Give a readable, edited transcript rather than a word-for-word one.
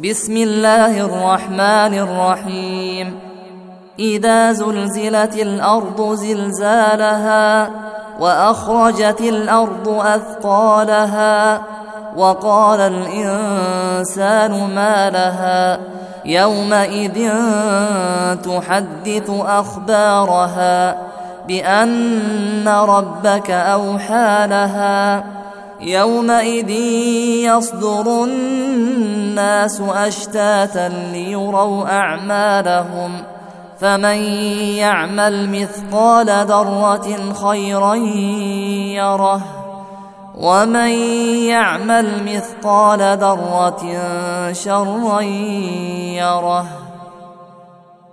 بسم الله الرحمن الرحيم. إذا زلزلت الأرض زلزالها وأخرجت الأرض أثقالها وقال الإنسان ما لها يومئذ تحدث أخبارها بأن ربك أوحى لها يومئذ يصدر الناس أشتاتا ليروا أعمالهم فمن يعمل مثقال ذرة خيرا يره ومن يعمل مثقال ذرة شرا يره.